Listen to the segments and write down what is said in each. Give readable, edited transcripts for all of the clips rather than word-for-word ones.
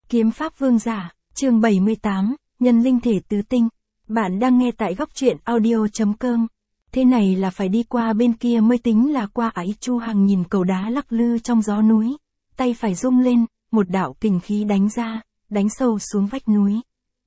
Kiếm pháp vương giả, chương 78, nhân linh thể tứ tinh. Bạn đang nghe tại góc truyện audio.com. Thế này là phải đi qua bên kia mới tính là qua ấy. Chu Hằng nhìn cầu đá lắc lư trong gió núi, tay phải rung lên, một đạo kình khí đánh ra, đánh sâu xuống vách núi.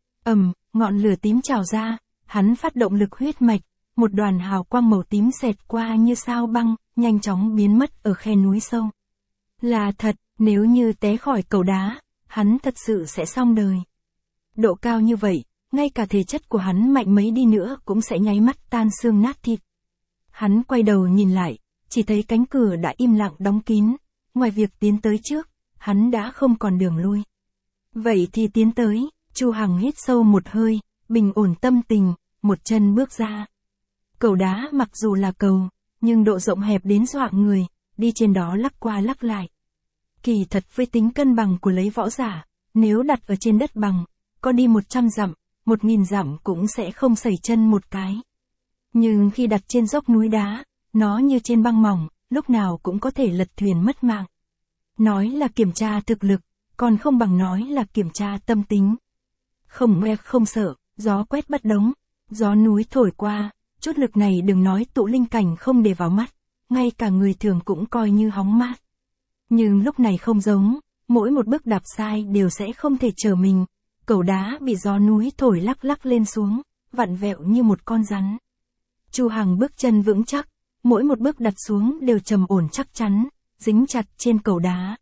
Ngọn lửa tím trào ra, hắn phát động lực huyết mạch, một đoàn hào quang màu tím xẹt qua như sao băng, nhanh chóng biến mất ở khe núi sâu. Là thật, nếu như té khỏi cầu đá, hắn thật sự sẽ xong đời. Độ cao như vậy, ngay cả thể chất của hắn mạnh mấy đi nữa cũng sẽ nháy mắt tan xương nát thịt. Hắn quay đầu nhìn lại, chỉ thấy cánh cửa đã im lặng đóng kín, ngoài việc tiến tới trước, hắn đã không còn đường lui. Vậy thì tiến tới, Chu Hằng hít sâu một hơi, bình ổn tâm tình, một chân bước ra. Cầu đá mặc dù là cầu, nhưng độ rộng hẹp đến dọa người, đi trên đó lắc qua lắc lại. Kỳ thật với tính cân bằng của lấy võ giả, nếu đặt ở trên đất bằng, có đi 100 dặm, 1000 dặm cũng sẽ không sẩy chân một cái. Nhưng khi đặt trên dốc núi đá, nó như trên băng mỏng, lúc nào cũng có thể lật thuyền mất mạng. Nói là kiểm tra thực lực, còn không bằng nói là kiểm tra tâm tính. Không nghe không sợ, gió quét bất đống, gió núi thổi qua, chút lực này đừng nói tụ linh cảnh không để vào mắt, ngay cả người thường cũng coi như hóng mát. Nhưng lúc này không giống, mỗi một bước đạp sai đều sẽ không thể trở mình, cầu đá bị gió núi thổi lắc lắc lên xuống, vặn vẹo như một con rắn. Chu Hằng bước chân vững chắc, mỗi một bước đặt xuống đều trầm ổn chắc chắn, dính chặt trên cầu đá.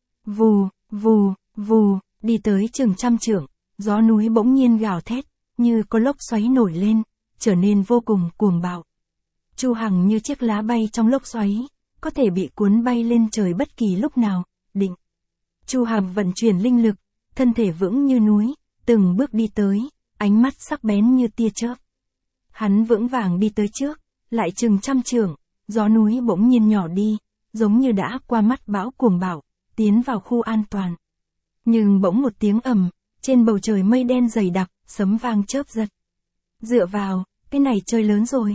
Vù, vù, vù, đi tới chừng 100 trượng, gió núi bỗng nhiên gào thét, như có lốc xoáy nổi lên, trở nên vô cùng cuồng bạo. Chu Hằng như chiếc lá bay trong lốc xoáy, có thể bị cuốn bay lên trời bất kỳ lúc nào, định. Chu Hằng vận chuyển linh lực, thân thể vững như núi, từng bước đi tới, ánh mắt sắc bén như tia chớp. Hắn vững vàng đi tới trước, lại chừng 100 trượng, gió núi bỗng nhiên nhỏ đi, giống như đã qua mắt bão cuồng bạo, tiến vào khu an toàn. Nhưng bỗng một tiếng ầm, trên bầu trời mây đen dày đặc, sấm vang chớp giật. Dựa vào, cái này chơi lớn rồi.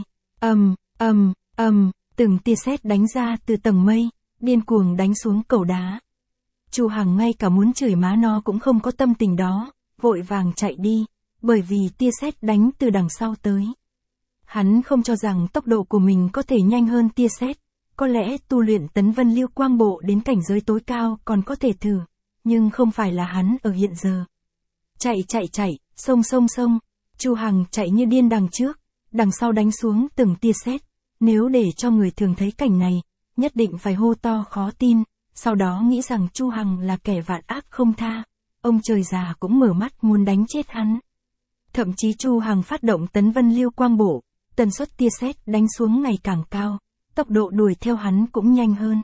Từng tia sét đánh ra từ tầng mây, điên cuồng đánh xuống cầu đá. Chu Hằng ngay cả muốn chửi má nó cũng không có tâm tình đó, vội vàng chạy đi, bởi vì tia sét đánh từ đằng sau tới. Hắn không cho rằng tốc độ của mình có thể nhanh hơn tia sét, có lẽ tu luyện Tấn Vân Lưu Quang Bộ đến cảnh giới tối cao còn có thể thử, nhưng không phải là hắn ở hiện giờ. Chạy, xông, Chu Hằng chạy như điên đằng trước, đằng sau đánh xuống từng tia sét. Nếu để cho người thường thấy cảnh này, nhất định phải hô to khó tin, sau đó nghĩ rằng Chu Hằng là kẻ vạn ác không tha. Ông trời già cũng mở mắt muốn đánh chết hắn. Thậm chí Chu Hằng phát động Tấn Vân Lưu Quang Bộ, tần suất tia sét đánh xuống ngày càng cao, tốc độ đuổi theo hắn cũng nhanh hơn.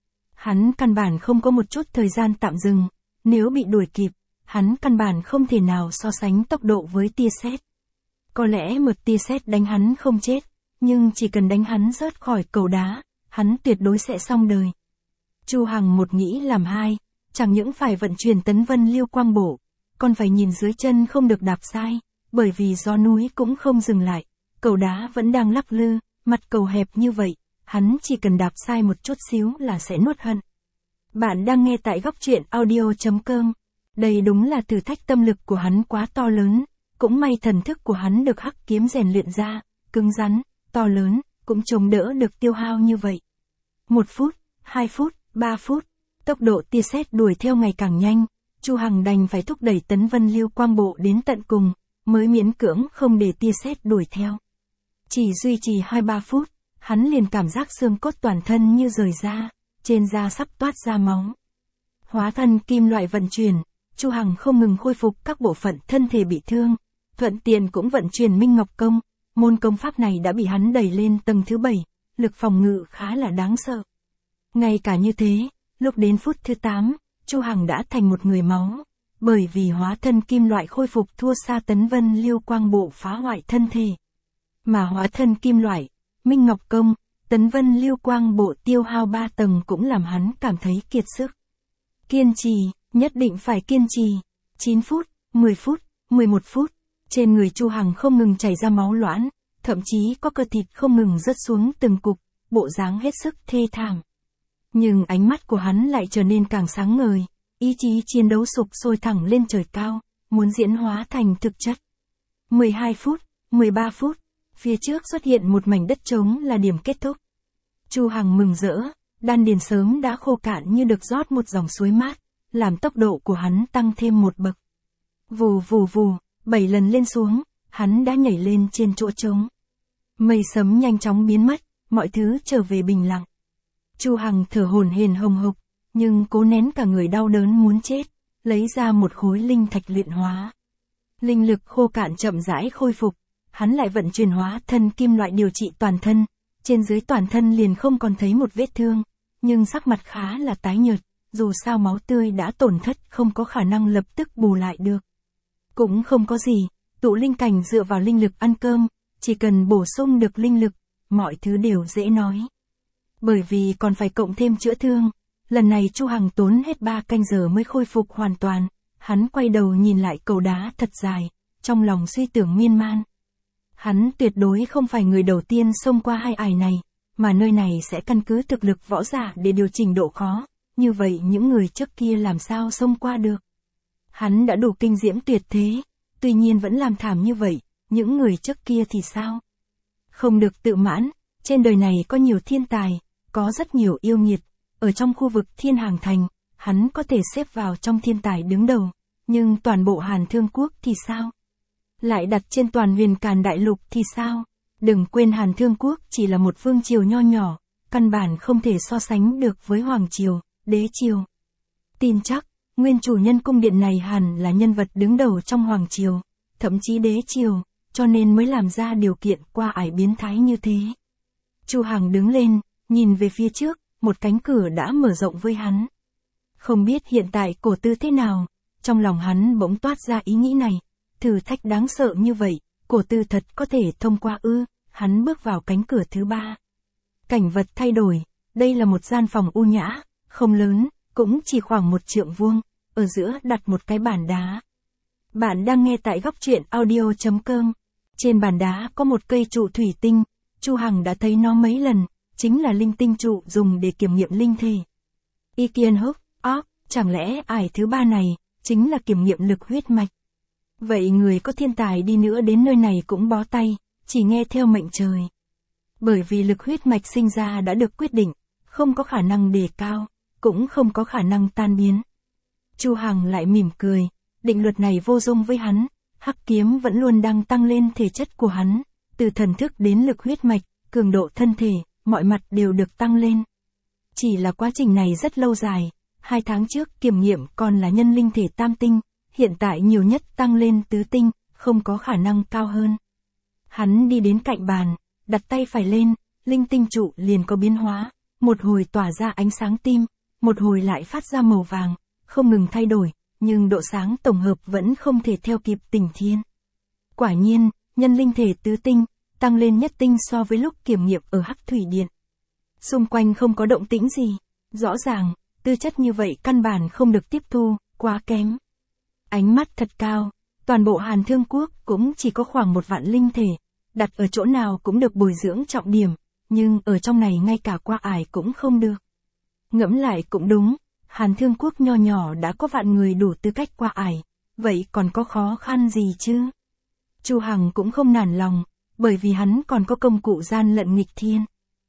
Hắn căn bản không có một chút thời gian tạm dừng, nếu bị đuổi kịp, hắn căn bản không thể nào so sánh tốc độ với tia sét. Có lẽ một tia sét đánh hắn không chết, nhưng chỉ cần đánh hắn rớt khỏi cầu đá, hắn tuyệt đối sẽ xong đời. Chu Hằng một nghĩ làm hai, chẳng những phải vận chuyển Tấn Vân Lưu Quang Bộ, còn phải nhìn dưới chân không được đạp sai, bởi vì gió núi cũng không dừng lại, cầu đá vẫn đang lắc lư, mặt cầu hẹp như vậy, hắn chỉ cần đạp sai một chút xíu là sẽ nuốt hận. Bạn đang nghe tại góc truyện audio.com. Đây đúng là thử thách tâm lực của hắn quá to lớn, cũng may thần thức của hắn được hắc kiếm rèn luyện ra, cứng rắn, to lớn, cũng chống đỡ được tiêu hao như vậy. 1 phút, 2 phút, 3 phút, tốc độ tia sét đuổi theo ngày càng nhanh, Chu Hằng đành phải thúc đẩy Tấn Vân Lưu Quang Bộ đến tận cùng, mới miễn cưỡng không để tia sét đuổi theo. Chỉ duy trì 2-3 phút, hắn liền cảm giác xương cốt toàn thân như rời ra, trên da sắp toát ra máu. Hóa thân kim loại vận chuyển, Chu Hằng không ngừng khôi phục các bộ phận thân thể bị thương, thuận tiện cũng vận chuyển Minh Ngọc Công. Môn công pháp này đã bị hắn đẩy lên tầng thứ 7, lực phòng ngự khá là đáng sợ. Ngay cả như thế, lúc đến phút thứ 8, Chu Hằng đã thành một người máu, bởi vì hóa thân kim loại khôi phục thua xa Tấn Vân Lưu Quang Bộ phá hoại thân thể. Mà hóa thân kim loại, Minh Ngọc Công, Tấn Vân Lưu Quang Bộ tiêu hao 3 tầng cũng làm hắn cảm thấy kiệt sức. Kiên trì, nhất định phải kiên trì. 9 phút, 10 phút, 11 phút. Trên người Chu Hằng không ngừng chảy ra máu loãng, thậm chí có cơ thịt không ngừng rớt xuống từng cục, bộ dáng hết sức thê thảm. Nhưng ánh mắt của hắn lại trở nên càng sáng ngời, ý chí chiến đấu sục sôi thẳng lên trời cao, muốn diễn hóa thành thực chất. 12 phút, 13 phút, phía trước xuất hiện một mảnh đất trống là điểm kết thúc. Chu Hằng mừng rỡ, đan điền sớm đã khô cạn như được rót một dòng suối mát, làm tốc độ của hắn tăng thêm một bậc. Vù vù vù, 7 lần lên xuống, hắn đã nhảy lên trên chỗ trống. Mây sấm nhanh chóng biến mất, mọi thứ trở về bình lặng. Chu Hằng thở hổn hển hồng hộc, nhưng cố nén cả người đau đớn muốn chết, lấy ra một khối linh thạch luyện hóa. Linh lực khô cạn chậm rãi khôi phục, hắn lại vận chuyển hóa thân kim loại điều trị toàn thân, trên dưới toàn thân liền không còn thấy một vết thương, nhưng sắc mặt khá là tái nhợt, dù sao máu tươi đã tổn thất không có khả năng lập tức bù lại được. Cũng không có gì, tụ linh cảnh dựa vào linh lực ăn cơm, chỉ cần bổ sung được linh lực, mọi thứ đều dễ nói. Bởi vì còn phải cộng thêm chữa thương, lần này Chu Hằng tốn hết 3 canh giờ mới khôi phục hoàn toàn, hắn quay đầu nhìn lại cầu đá thật dài, trong lòng suy tưởng miên man. Hắn tuyệt đối không phải người đầu tiên xông qua hai ải này, mà nơi này sẽ căn cứ thực lực võ giả để điều chỉnh độ khó, như vậy những người trước kia làm sao xông qua được. Hắn đã đủ kinh diễm tuyệt thế, tuy nhiên vẫn làm thảm như vậy, những người trước kia thì sao? Không được tự mãn, trên đời này có nhiều thiên tài, có rất nhiều yêu nghiệt, ở trong khu vực Thiên Hàng Thành, hắn có thể xếp vào trong thiên tài đứng đầu, nhưng toàn bộ Hàn Thương Quốc thì sao? Lại đặt trên toàn Huyền Càn Đại Lục thì sao? Đừng quên Hàn Thương Quốc chỉ là một vương triều nho nhỏ, căn bản không thể so sánh được với Hoàng Triều, Đế Triều. Tin chắc, nguyên chủ nhân cung điện này hẳn là nhân vật đứng đầu trong Hoàng Triều, thậm chí Đế Triều, cho nên mới làm ra điều kiện qua ải biến thái như thế. Chu Hằng đứng lên, nhìn về phía trước, một cánh cửa đã mở rộng với hắn. Không biết hiện tại Cổ Tư thế nào, trong lòng hắn bỗng toát ra ý nghĩ này, thử thách đáng sợ như vậy, Cổ Tư thật có thể thông qua ư? Hắn bước vào cánh cửa thứ 3. Cảnh vật thay đổi, đây là một gian phòng u nhã, không lớn, cũng chỉ khoảng 1 trượng vuông, ở giữa đặt một cái bàn đá. Bạn đang nghe tại góc truyện audio.com. Trên bàn đá có một cây trụ thủy tinh, Chu Hằng đã thấy nó mấy lần, chính là linh tinh trụ dùng để kiểm nghiệm linh thể. Ikian Húc, chẳng lẽ ải thứ 3 này, chính là kiểm nghiệm lực huyết mạch. Vậy người có thiên tài đi nữa đến nơi này cũng bó tay, chỉ nghe theo mệnh trời. Bởi vì lực huyết mạch sinh ra đã được quyết định, không có khả năng đề cao, cũng không có khả năng tan biến. Chu Hằng lại mỉm cười, định luật này vô dung với hắn, hắc kiếm vẫn luôn đang tăng lên thể chất của hắn, từ thần thức đến lực huyết mạch, cường độ thân thể, mọi mặt đều được tăng lên. Chỉ là quá trình này rất lâu dài, 2 tháng trước kiểm nghiệm còn là nhân linh thể tam tinh, hiện tại nhiều nhất tăng lên tứ tinh, không có khả năng cao hơn. Hắn đi đến cạnh bàn, đặt tay phải lên, linh tinh trụ liền có biến hóa, một hồi tỏa ra ánh sáng tim, một hồi lại phát ra màu vàng, không ngừng thay đổi, nhưng độ sáng tổng hợp vẫn không thể theo kịp Tỉnh Thiên. Quả nhiên, nhân linh thể tứ tinh, tăng lên nhất tinh so với lúc kiểm nghiệm ở Hắc Thủy Điện. Xung quanh không có động tĩnh gì, rõ ràng, tư chất như vậy căn bản không được tiếp thu, quá kém. Ánh mắt thật cao, toàn bộ Hàn Thương Quốc cũng chỉ có khoảng 1 vạn linh thể, đặt ở chỗ nào cũng được bồi dưỡng trọng điểm, nhưng ở trong này ngay cả qua ải cũng không được. Ngẫm lại cũng đúng, Hàn Thương Quốc nho nhỏ đã có vạn người đủ tư cách qua ải, vậy còn có khó khăn gì chứ? Chu Hằng cũng không nản lòng, bởi vì hắn còn có công cụ gian lận nghịch thiên.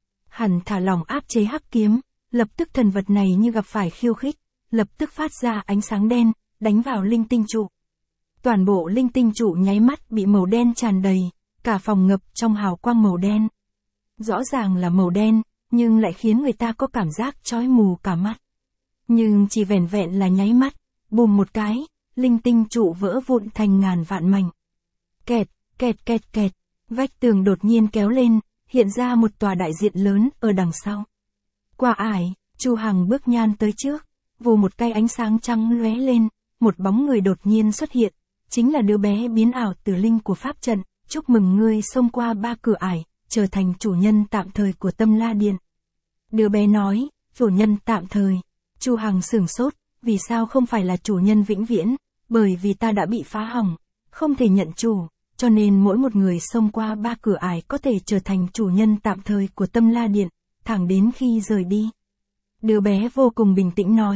Hắn thả lỏng áp chế hắc kiếm, lập tức thần vật này như gặp phải khiêu khích, lập tức phát ra ánh sáng đen, đánh vào linh tinh trụ. Toàn bộ linh tinh trụ nháy mắt bị màu đen tràn đầy, cả phòng ngập trong hào quang màu đen. Rõ ràng là màu đen, nhưng lại khiến người ta có cảm giác chói mù cả mắt. Nhưng chỉ vẻn vẹn là nháy mắt, bùm một cái, linh tinh trụ vỡ vụn thành ngàn vạn mảnh. Kẹt, kẹt kẹt kẹt, vách tường đột nhiên kéo lên, hiện ra một tòa đại diện lớn ở đằng sau. Qua ải, Chu Hằng bước nhan tới trước, vù một cây ánh sáng trắng lóe lên, một bóng người đột nhiên xuất hiện, chính là đứa bé biến ảo tử linh của pháp trận, chúc mừng ngươi xông qua 3 cửa ải, trở thành chủ nhân tạm thời của Tâm La Điện. Đứa bé nói, chủ nhân tạm thời. Chu Hằng sửng sốt, vì sao không phải là chủ nhân vĩnh viễn, bởi vì ta đã bị phá hỏng, không thể nhận chủ, cho nên mỗi một người xông qua 3 cửa ải có thể trở thành chủ nhân tạm thời của Tâm La Điện, thẳng đến khi rời đi. Đứa bé vô cùng bình tĩnh nói,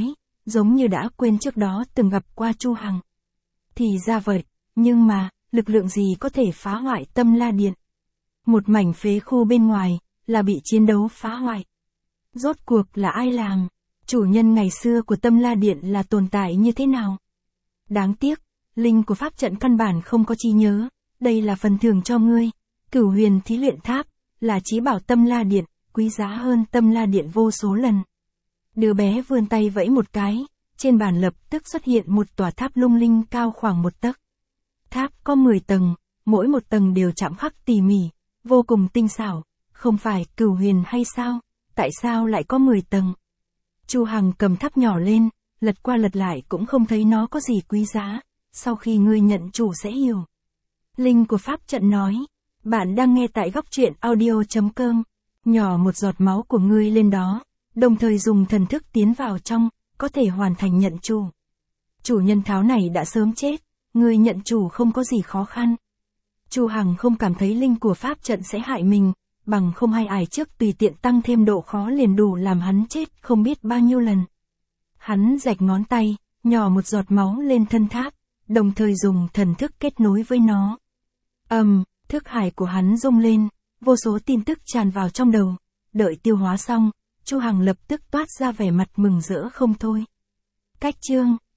giống như đã quên trước đó từng gặp qua Chu Hằng. Thì ra vậy, nhưng mà, lực lượng gì có thể phá hoại Tâm La Điện? Một mảnh phế khu bên ngoài, là bị chiến đấu phá hoại. Rốt cuộc là ai làm? Chủ nhân ngày xưa của Tâm La Điện là tồn tại như thế nào? Đáng tiếc, linh của pháp trận căn bản không có trí nhớ, đây là phần thưởng cho ngươi. Cửu Huyền Thí Luyện Tháp, là chí bảo Tâm La Điện, quý giá hơn Tâm La Điện vô số lần. Đứa bé vươn tay vẫy một cái, trên bàn lập tức xuất hiện một tòa tháp lung linh cao khoảng 1 tấc. Tháp có 10 tầng, mỗi một tầng đều chạm khắc tỉ mỉ, vô cùng tinh xảo, không phải Cửu Huyền hay sao? Tại sao lại có 10 tầng? Chu Hằng cầm tháp nhỏ lên, lật qua lật lại cũng không thấy nó có gì quý giá, sau khi ngươi nhận chủ sẽ hiểu. Linh của pháp trận nói, bạn đang nghe tại góc truyện audio.com, nhỏ một giọt máu của ngươi lên đó, đồng thời dùng thần thức tiến vào trong, có thể hoàn thành nhận chủ. Chủ nhân tháo này đã sớm chết, ngươi nhận chủ không có gì khó khăn. Chu Hằng không cảm thấy linh của pháp trận sẽ hại mình, bằng không hay ải trước tùy tiện tăng thêm độ khó liền đủ làm hắn chết không biết bao nhiêu lần. Hắn rạch ngón tay, nhỏ một giọt máu lên thân tháp, đồng thời dùng thần thức kết nối với nó. Thức hải của hắn rung lên, vô số tin tức tràn vào trong đầu. Đợi tiêu hóa xong, Chu Hằng lập tức toát ra vẻ mặt mừng rỡ không thôi. Cách chương,